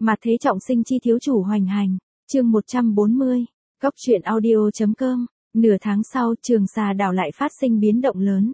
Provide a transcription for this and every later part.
Mà thế trọng sinh chi thiếu chủ hoành hành, chương 140, Góc truyện audio.com, nửa tháng sau Trường Xà đảo lại phát sinh biến động lớn.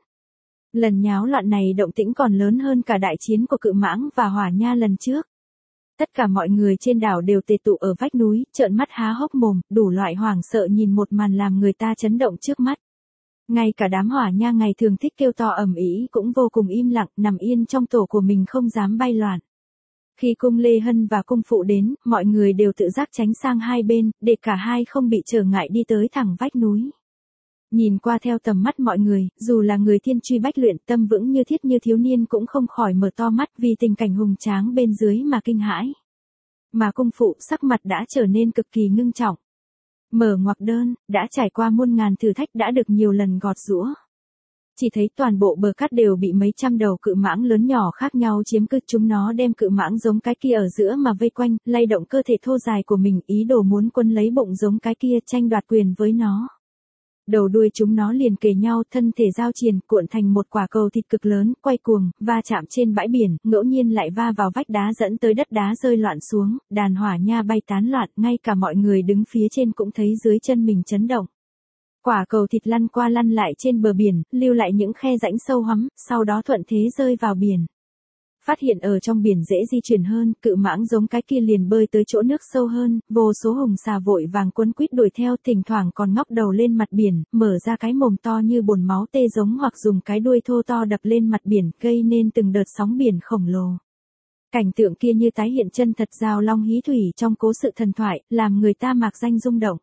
Lần nháo loạn này động tĩnh còn lớn hơn cả đại chiến của Cự Mãng và Hỏa Nha lần trước. Tất cả mọi người trên đảo đều tề tụ ở vách núi, trợn mắt há hốc mồm, đủ loại hoảng sợ nhìn một màn làm người ta chấn động trước mắt. Ngay cả đám Hỏa Nha ngày thường thích kêu to ầm ĩ cũng vô cùng im lặng, nằm yên trong tổ của mình không dám bay loạn. Khi cung Lê Hân và cung Phụ đến, mọi người đều tự giác tránh sang hai bên, để cả hai không bị trở ngại đi tới thẳng vách núi. Nhìn qua theo tầm mắt mọi người, dù là người thiên truy bách luyện tâm vững như thiết như thiếu niên cũng không khỏi mở to mắt vì tình cảnh hùng tráng bên dưới mà kinh hãi. Mà cung Phụ sắc mặt đã trở nên cực kỳ ngưng trọng. Mở ngoặc đơn, đã trải qua muôn ngàn thử thách đã được nhiều lần gọt giũa. Chỉ thấy toàn bộ bờ cát đều bị mấy trăm đầu cự mãng lớn nhỏ khác nhau chiếm cứ, chúng nó đem cự mãng giống cái kia ở giữa mà vây quanh, lay động cơ thể thô dài của mình, ý đồ muốn quấn lấy bụng giống cái kia, tranh đoạt quyền với nó. Đầu đuôi chúng nó liền kề nhau, thân thể giao triền, cuộn thành một quả cầu thịt cực lớn, quay cuồng, va chạm trên bãi biển, ngẫu nhiên lại va vào vách đá dẫn tới đất đá rơi loạn xuống, đàn Hỏa Nha bay tán loạn, ngay cả mọi người đứng phía trên cũng thấy dưới chân mình chấn động. Quả cầu thịt lăn qua lăn lại trên bờ biển, lưu lại những khe rãnh sâu hoắm, sau đó thuận thế rơi vào biển. Phát hiện ở trong biển dễ di chuyển hơn, cự mãng giống cái kia liền bơi tới chỗ nước sâu hơn, vô số hùng xà vội vàng quấn quýt đuổi theo, thỉnh thoảng còn ngóc đầu lên mặt biển, mở ra cái mồm to như bồn máu tê giống hoặc dùng cái đuôi thô to đập lên mặt biển, gây nên từng đợt sóng biển khổng lồ. Cảnh tượng kia như tái hiện chân thật Giao Long hí thủy trong cố sự thần thoại, làm người ta mạc danh rung động.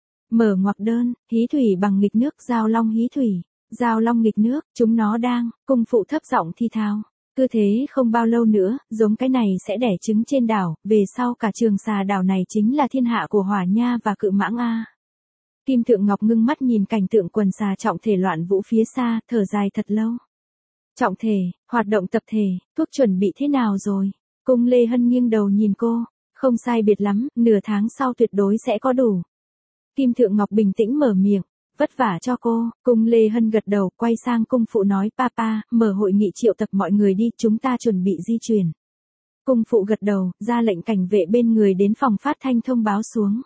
Mở ngoặc đơn, hí thủy bằng nghịch nước, Giao Long hí thủy, Giao Long nghịch nước, chúng nó đang, cung Phụ thấp giọng thi thao. Cứ thế không bao lâu nữa, giống cái này sẽ đẻ trứng trên đảo, về sau cả Trường Xà đảo này chính là thiên hạ của Hỏa Nha và Cự Mãng a. Kim Thượng Ngọc ngưng mắt nhìn cảnh tượng quần xà trọng thể loạn vũ phía xa, thở dài thật lâu. Trọng thể, hoạt động tập thể, thuốc chuẩn bị thế nào rồi? Cung Lê Hân nghiêng đầu nhìn cô, không sai biệt lắm, nửa tháng sau tuyệt đối sẽ có đủ. Kim Thượng Ngọc bình tĩnh mở miệng, vất vả cho cô. Cung Lê Hân gật đầu, quay sang cung Phụ nói, papa, mở hội nghị triệu tập mọi người đi, chúng ta chuẩn bị di chuyển. Cung Phụ gật đầu, ra lệnh cảnh vệ bên người đến phòng phát thanh thông báo xuống.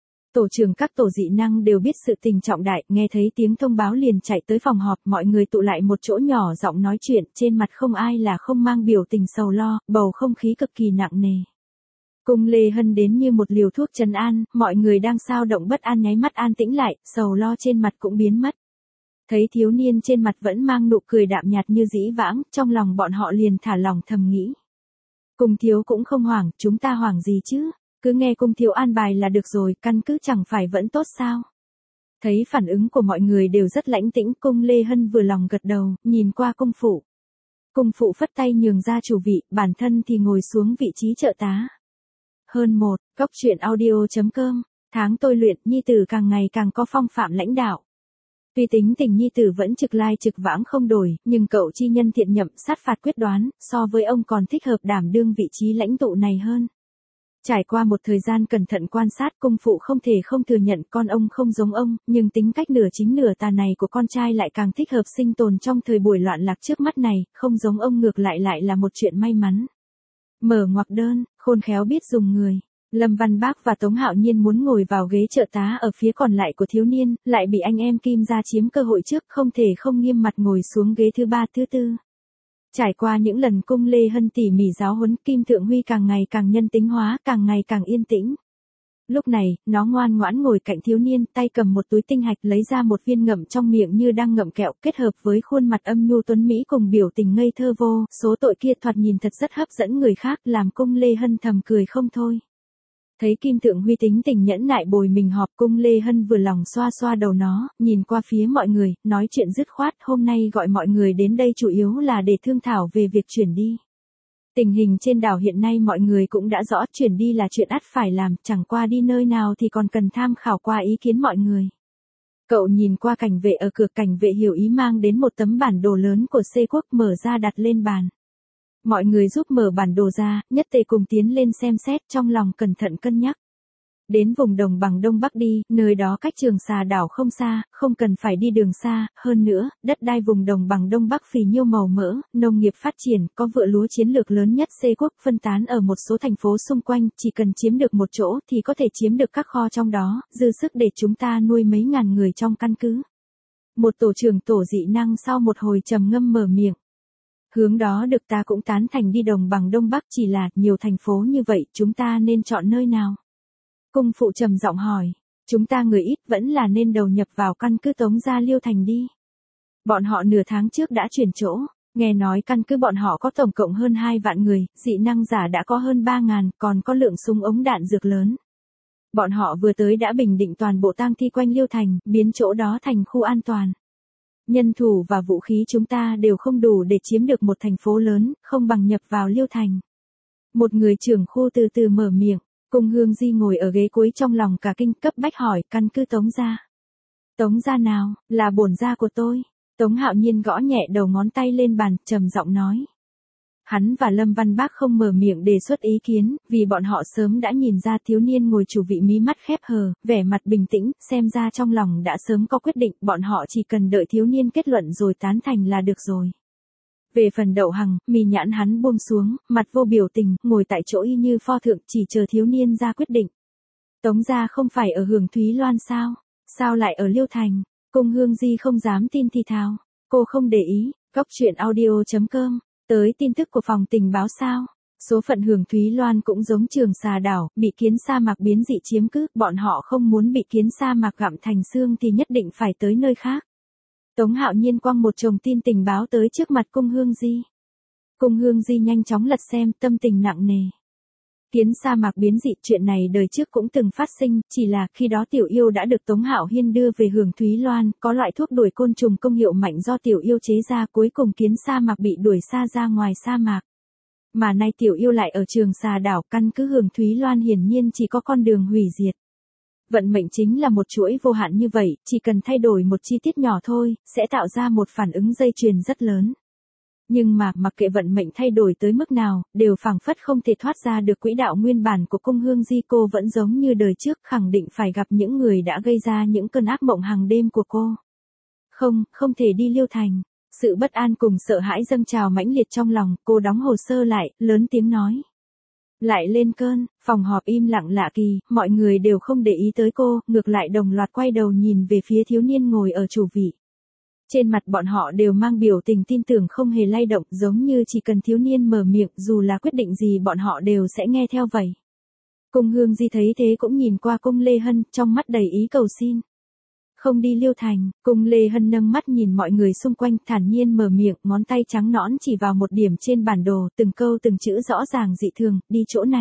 Tổ trưởng các tổ dị năng đều biết sự tình trọng đại, nghe thấy tiếng thông báo liền chạy tới phòng họp, mọi người tụ lại một chỗ nhỏ giọng nói chuyện, trên mặt không ai là không mang biểu tình sầu lo, bầu không khí cực kỳ nặng nề. Cung Lê Hân đến như một liều thuốc trấn an, mọi người đang xao động bất an nháy mắt an tĩnh lại, sầu lo trên mặt cũng biến mất. Thấy thiếu niên trên mặt vẫn mang nụ cười đạm nhạt như dĩ vãng, trong lòng bọn họ liền thả lòng thầm nghĩ. Cung thiếu cũng không hoảng, chúng ta hoảng gì chứ, cứ nghe cung thiếu an bài là được rồi, căn cứ chẳng phải vẫn tốt sao. Thấy phản ứng của mọi người đều rất lãnh tĩnh, cung Lê Hân vừa lòng gật đầu, nhìn qua cung Phụ. Cung Phụ phất tay nhường ra chủ vị, bản thân thì ngồi xuống vị trí trợ tá. Hơn một, Góc truyện audio.com, tháng tôi luyện, nhi tử càng ngày càng có phong phạm lãnh đạo. Tuy tính tình nhi tử vẫn trực lai trực vãng không đổi, nhưng cậu chi nhân thiện nhậm, sát phạt quyết đoán, so với ông còn thích hợp đảm đương vị trí lãnh tụ này hơn. Trải qua một thời gian cẩn thận quan sát, cung Phụ không thể không thừa nhận con ông không giống ông, nhưng tính cách nửa chính nửa tà này của con trai lại càng thích hợp sinh tồn trong thời buổi loạn lạc trước mắt này, không giống ông ngược lại là một chuyện may mắn. Mở ngoặc đơn, khôn khéo biết dùng người. Lâm Văn Bác và Tống Hạo Nhiên muốn ngồi vào ghế trợ tá ở phía còn lại của thiếu niên, lại bị anh em Kim gia chiếm cơ hội trước, không thể không nghiêm mặt ngồi xuống ghế thứ ba thứ tư. Trải qua những lần cung Lê Hân tỉ mỉ giáo huấn, Kim Thượng Huy càng ngày càng nhân tính hóa, càng ngày càng yên tĩnh. Lúc này, nó ngoan ngoãn ngồi cạnh thiếu niên, tay cầm một túi tinh hạch lấy ra một viên ngậm trong miệng như đang ngậm kẹo, kết hợp với khuôn mặt âm nhu tuấn mỹ cùng biểu tình ngây thơ vô, số tội kia thoạt nhìn thật rất hấp dẫn người khác, làm cung Lê Hân thầm cười không thôi. Thấy Kim Thượng Huy tính tình nhẫn nại bồi mình họp, cung Lê Hân vừa lòng xoa xoa đầu nó, nhìn qua phía mọi người, nói chuyện dứt khoát, hôm nay gọi mọi người đến đây chủ yếu là để thương thảo về việc chuyển đi. Tình hình trên đảo hiện nay mọi người cũng đã rõ, chuyển đi là chuyện ắt phải làm, chẳng qua đi nơi nào thì còn cần tham khảo qua ý kiến mọi người. Cậu nhìn qua cảnh vệ ở cửa, cảnh vệ hiểu ý mang đến một tấm bản đồ lớn của C quốc mở ra đặt lên bàn. Mọi người giúp mở bản đồ ra, nhất tề cùng tiến lên xem xét, trong lòng cẩn thận cân nhắc. Đến vùng đồng bằng Đông Bắc đi, nơi đó cách Trường Xà đảo không xa, không cần phải đi đường xa, hơn nữa, đất đai vùng đồng bằng Đông Bắc phì nhiêu màu mỡ, nông nghiệp phát triển, có vựa lúa chiến lược lớn nhất Xê quốc phân tán ở một số thành phố xung quanh, chỉ cần chiếm được một chỗ thì có thể chiếm được các kho trong đó, dư sức để chúng ta nuôi mấy ngàn người trong căn cứ. Một tổ trưởng tổ dị năng sau một hồi trầm ngâm mở miệng. Hướng đó được ta cũng tán thành đi đồng bằng Đông Bắc, chỉ là nhiều thành phố như vậy chúng ta nên chọn nơi nào? Cung phụ trầm giọng hỏi, chúng ta người ít vẫn là nên đầu nhập vào căn cứ Tống Gia Liêu Thành đi. Bọn họ nửa tháng trước đã chuyển chỗ, nghe nói căn cứ bọn họ có tổng cộng hơn 2 vạn người, dị năng giả đã có hơn 3.000, còn có lượng súng ống đạn dược lớn. Bọn họ vừa tới đã bình định toàn bộ tang thi quanh Liêu Thành, biến chỗ đó thành khu an toàn. Nhân thủ và vũ khí chúng ta đều không đủ để chiếm được một thành phố lớn, không bằng nhập vào Liêu Thành. Một người trưởng khu từ từ mở miệng. Cung Hương Di ngồi ở ghế cuối trong lòng cả kinh, cấp bách hỏi, căn cứ Tống Gia. Tống Gia nào, là bổn gia của tôi. Tống Hạo Nhiên gõ nhẹ đầu ngón tay lên bàn, trầm giọng nói. Hắn và Lâm Văn Bác không mở miệng đề xuất ý kiến, vì bọn họ sớm đã nhìn ra thiếu niên ngồi chủ vị mí mắt khép hờ, vẻ mặt bình tĩnh, xem ra trong lòng đã sớm có quyết định, bọn họ chỉ cần đợi thiếu niên kết luận rồi tán thành là được rồi. Về phần Đậu Hằng, mì nhãn hắn buông xuống, mặt vô biểu tình, ngồi tại chỗ y như pho tượng, chỉ chờ thiếu niên ra quyết định. Tống Gia không phải ở Hưởng Thúy Loan sao? Sao lại ở Liêu Thành? Cung Hương Di không dám tin thì thào. Cô không để ý. Cóc truyện audio.com. Tới tin tức của phòng tình báo sao? Số phận Hưởng Thúy Loan cũng giống Trường Xà đảo, bị kiến sa mạc biến dị chiếm cứ, bọn họ không muốn bị kiến sa mạc gặm thành xương thì nhất định phải tới nơi khác. Tống Hạo Nhiên quăng một chồng tin tình báo tới trước mặt Cung Hương Di. Cung Hương Di nhanh chóng lật xem, tâm tình nặng nề. Kiến sa mạc biến dị, chuyện này đời trước cũng từng phát sinh, chỉ là khi đó Tiểu Yêu đã được Tống Hạo Hiên đưa về Hưởng Thúy Loan, có loại thuốc đuổi côn trùng công hiệu mạnh do Tiểu Yêu chế ra, cuối cùng kiến sa mạc bị đuổi xa ra ngoài sa mạc. Mà nay Tiểu Yêu lại ở Trường Xà đảo, căn cứ Hưởng Thúy Loan hiển nhiên chỉ có con đường hủy diệt. Vận mệnh chính là một chuỗi vô hạn như vậy, chỉ cần thay đổi một chi tiết nhỏ thôi, sẽ tạo ra một phản ứng dây chuyền rất lớn. Nhưng mà, mặc kệ vận mệnh thay đổi tới mức nào, đều phảng phất không thể thoát ra được quỹ đạo nguyên bản của Cung Hương Di. Cô vẫn giống như đời trước, khẳng định phải gặp những người đã gây ra những cơn ác mộng hàng đêm của cô. Không thể đi Liêu Thành. Sự bất an cùng sợ hãi dâng trào mãnh liệt trong lòng, cô đóng hồ sơ lại, lớn tiếng nói. Lại lên cơn, phòng họp im lặng lạ kỳ, mọi người đều không để ý tới cô, ngược lại đồng loạt quay đầu nhìn về phía thiếu niên ngồi ở chủ vị. Trên mặt bọn họ đều mang biểu tình tin tưởng không hề lay động, giống như chỉ cần thiếu niên mở miệng, dù là quyết định gì bọn họ đều sẽ nghe theo vậy. Cung Hương Di thấy thế cũng nhìn qua Cung Lê Hân, trong mắt đầy ý cầu xin. Không đi Liêu Thành, Cung Lê Hân nâng mắt nhìn mọi người xung quanh, thản nhiên mở miệng, ngón tay trắng nõn chỉ vào một điểm trên bản đồ, từng câu từng chữ rõ ràng dị thường, đi chỗ này.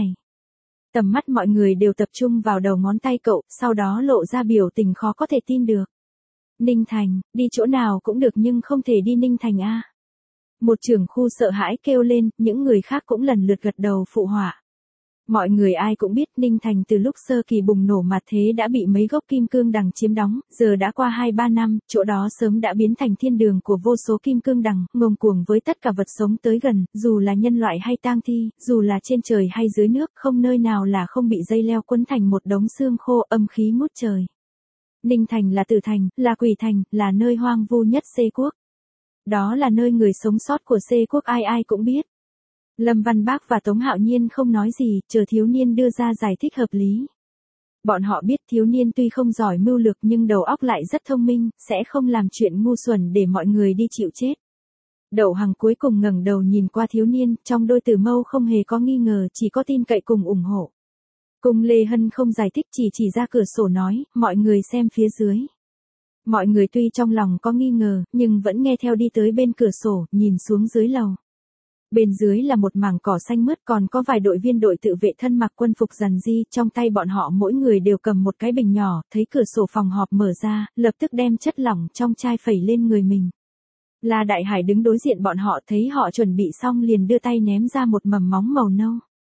Tầm mắt mọi người đều tập trung vào đầu ngón tay cậu, sau đó lộ ra biểu tình khó có thể tin được. Ninh Thành, đi chỗ nào cũng được nhưng không thể đi Ninh Thành a. Một trưởng khu sợ hãi kêu lên, những người khác cũng lần lượt gật đầu phụ họa. Mọi người ai cũng biết Ninh Thành từ lúc sơ kỳ bùng nổ mặt thế đã bị mấy gốc kim cương đằng chiếm đóng, giờ đã qua 2-3 năm, chỗ đó sớm đã biến thành thiên đường của vô số kim cương đằng, ngông cuồng với tất cả vật sống tới gần, dù là nhân loại hay tang thi, dù là trên trời hay dưới nước, không nơi nào là không bị dây leo quấn thành một đống xương khô, âm khí ngút trời. Ninh Thành là tử thành, là quỷ thành, là nơi hoang vu nhất Xê quốc. Đó là nơi người sống sót của Xê quốc ai ai cũng biết. Lâm Văn Bác và Tống Hạo Nhiên không nói gì, chờ thiếu niên đưa ra giải thích hợp lý. Bọn họ biết thiếu niên tuy không giỏi mưu lược nhưng đầu óc lại rất thông minh, sẽ không làm chuyện ngu xuẩn để mọi người đi chịu chết. Đậu Hằng cuối cùng ngẩng đầu nhìn qua thiếu niên, trong đôi tử mâu không hề có nghi ngờ, chỉ có tin cậy cùng ủng hộ. Cung Lê Hân không giải thích, chỉ ra cửa sổ nói, mọi người xem phía dưới. Mọi người tuy trong lòng có nghi ngờ, nhưng vẫn nghe theo đi tới bên cửa sổ, nhìn xuống dưới lầu. Bên dưới là một mảng cỏ xanh mướt, còn có vài đội viên đội tự vệ thân mặc quân phục rằn ri, trong tay bọn họ mỗi người đều cầm một cái bình nhỏ, thấy cửa sổ phòng họp mở ra, lập tức đem chất lỏng trong chai phẩy lên người mình. La Đại Hải đứng đối diện bọn họ, thấy họ chuẩn bị xong liền đưa tay ném ra một mầm móng màu nâu.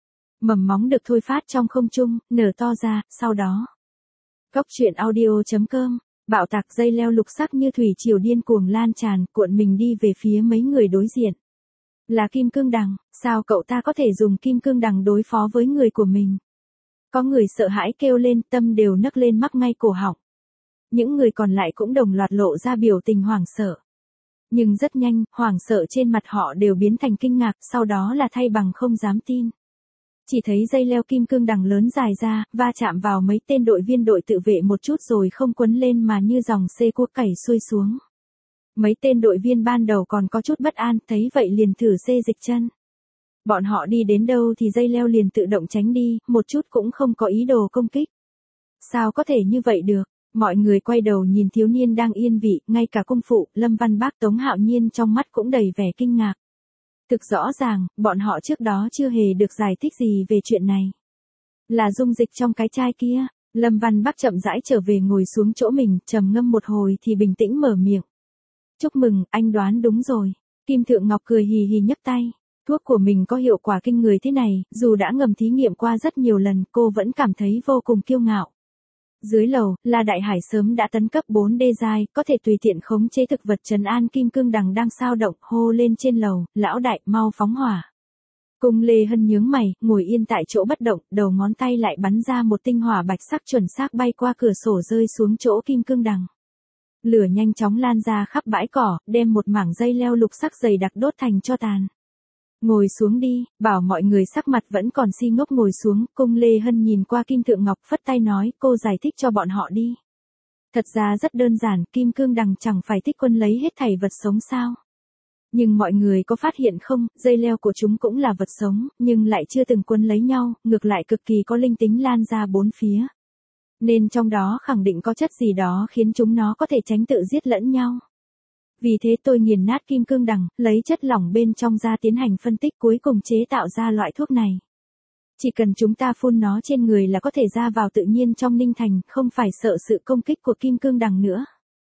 Mầm móng được thôi phát trong không trung, nở to ra, sau đó. Cóc truyện audio.com, bạo tạc dây leo lục sắc như thủy triều điên cuồng lan tràn, cuộn mình đi về phía mấy người đối diện. Là kim cương đằng, sao cậu ta có thể dùng kim cương đằng đối phó với người của mình? Có người sợ hãi kêu lên, tâm đều nấc lên mắc ngay cổ họng. Những người còn lại cũng đồng loạt lộ ra biểu tình hoảng sợ. Nhưng rất nhanh, hoảng sợ trên mặt họ đều biến thành kinh ngạc, sau đó là thay bằng không dám tin. Chỉ thấy dây leo kim cương đằng lớn dài ra, va chạm vào mấy tên đội viên đội tự vệ một chút rồi không quấn lên mà như dòng xê cuốc cày xuôi xuống. Mấy tên đội viên ban đầu còn có chút bất an, thấy vậy liền thử xê dịch chân. Bọn họ đi đến đâu thì dây leo liền tự động tránh đi, một chút cũng không có ý đồ công kích. Sao có thể như vậy được? Mọi người quay đầu nhìn thiếu niên đang yên vị, ngay cả cung phụ, Lâm Văn Bác Tống Hạo Nhiên trong mắt cũng đầy vẻ kinh ngạc. Thực rõ ràng, bọn họ trước đó chưa hề được giải thích gì về chuyện này. Là dung dịch trong cái chai kia, Lâm Văn Bác chậm rãi trở về ngồi xuống chỗ mình, trầm ngâm một hồi thì bình tĩnh mở miệng. Chúc mừng, anh đoán đúng rồi. Kim Thượng Ngọc cười hì hì nhấc tay. Thuốc của mình có hiệu quả kinh người thế này, dù đã ngầm thí nghiệm qua rất nhiều lần, cô vẫn cảm thấy vô cùng kiêu ngạo. Dưới lầu, La Đại Hải sớm đã tấn cấp 4D giai, có thể tùy tiện khống chế thực vật trấn an kim cương đằng đang sao động, hô lên trên lầu, lão đại, mau phóng hỏa. Cung Lê Hân nhướng mày, ngồi yên tại chỗ bất động, đầu ngón tay lại bắn ra một tinh hỏa bạch sắc chuẩn xác bay qua cửa sổ rơi xuống chỗ kim cương đằng. Lửa nhanh chóng lan ra khắp bãi cỏ, đem một mảng dây leo lục sắc dày đặc đốt thành tro tàn. Ngồi xuống đi, bảo mọi người sắc mặt vẫn còn si ngốc ngồi xuống, Cung Lê Hân nhìn qua Kim Thượng Ngọc phất tay nói, cô giải thích cho bọn họ đi. Thật ra rất đơn giản, kim cương đằng chẳng phải thích quân lấy hết thảy vật sống sao. Nhưng mọi người có phát hiện không, dây leo của chúng cũng là vật sống, nhưng lại chưa từng quân lấy nhau, ngược lại cực kỳ có linh tính lan ra bốn phía. Nên trong đó khẳng định có chất gì đó khiến chúng nó có thể tránh tự giết lẫn nhau. Vì thế tôi nghiền nát kim cương đằng, lấy chất lỏng bên trong ra tiến hành phân tích cuối cùng chế tạo ra loại thuốc này. Chỉ cần chúng ta phun nó trên người là có thể ra vào tự nhiên trong Ninh Thành, không phải sợ sự công kích của kim cương đằng nữa.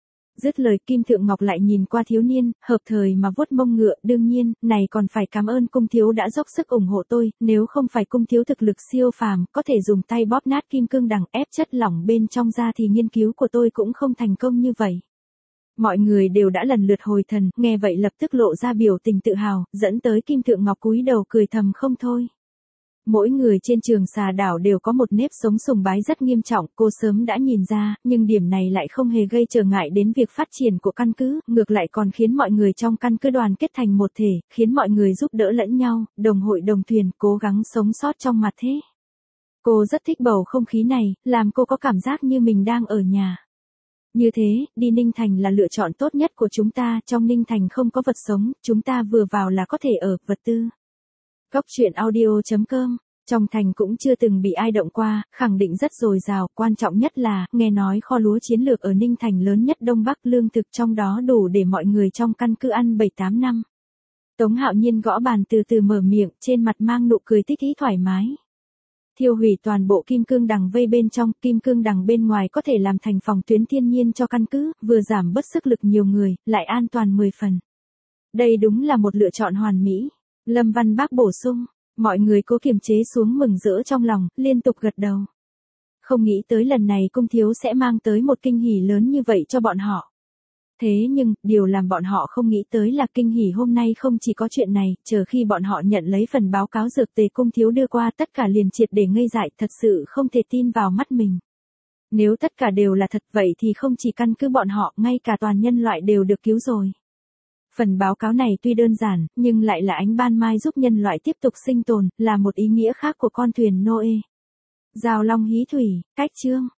Dứt lời Kim Thượng Ngọc lại nhìn qua thiếu niên, hợp thời mà vuốt mông ngựa, đương nhiên, này còn phải cảm ơn cung thiếu đã dốc sức ủng hộ tôi, nếu không phải cung thiếu thực lực siêu phàm, có thể dùng tay bóp nát kim cương đằng ép chất lỏng bên trong ra thì nghiên cứu của tôi cũng không thành công như vậy. Mọi người đều đã lần lượt hồi thần, nghe vậy lập tức lộ ra biểu tình tự hào, dẫn tới Kim Thượng Ngọc cúi đầu cười thầm không thôi. Mỗi người trên Trường Xà Đảo đều có một nếp sống sùng bái rất nghiêm trọng, cô sớm đã nhìn ra, nhưng điểm này lại không hề gây trở ngại đến việc phát triển của căn cứ, ngược lại còn khiến mọi người trong căn cứ đoàn kết thành một thể, khiến mọi người giúp đỡ lẫn nhau, đồng hội đồng thuyền, cố gắng sống sót trong mặt thế. Cô rất thích bầu không khí này, làm cô có cảm giác như mình đang ở nhà. Như thế, đi Ninh Thành là lựa chọn tốt nhất của chúng ta, trong Ninh Thành không có vật sống, chúng ta vừa vào là có thể ở, vật tư. Góc truyện audio.com, trong thành cũng chưa từng bị ai động qua, khẳng định rất dồi dào, quan trọng nhất là, nghe nói kho lúa chiến lược ở Ninh Thành lớn nhất Đông Bắc, lương thực trong đó đủ để mọi người trong căn cứ ăn 7-8 năm. Tống Hạo Nhiên gõ bàn từ từ mở miệng, trên mặt mang nụ cười thích ý thoải mái. Thiêu hủy toàn bộ kim cương đằng vây bên trong, kim cương đằng bên ngoài có thể làm thành phòng tuyến thiên nhiên cho căn cứ, vừa giảm bớt sức lực nhiều người, lại an toàn 10 phần. Đây đúng là một lựa chọn hoàn mỹ. Lâm Văn Bác bổ sung, mọi người cố kiềm chế xuống mừng rỡ trong lòng, liên tục gật đầu. Không nghĩ tới lần này cung thiếu sẽ mang tới một kinh hỉ lớn như vậy cho bọn họ. Thế nhưng, điều làm bọn họ không nghĩ tới là kinh hỉ hôm nay không chỉ có chuyện này, chờ khi bọn họ nhận lấy phần báo cáo dược tề cung thiếu đưa qua tất cả liền triệt để ngây dại, thật sự không thể tin vào mắt mình. Nếu tất cả đều là thật vậy thì không chỉ căn cứ bọn họ, ngay cả toàn nhân loại đều được cứu rồi. Phần báo cáo này tuy đơn giản, nhưng lại là ánh ban mai giúp nhân loại tiếp tục sinh tồn, là một ý nghĩa khác của con thuyền Noe. Giao Long hí thủy, cách chương.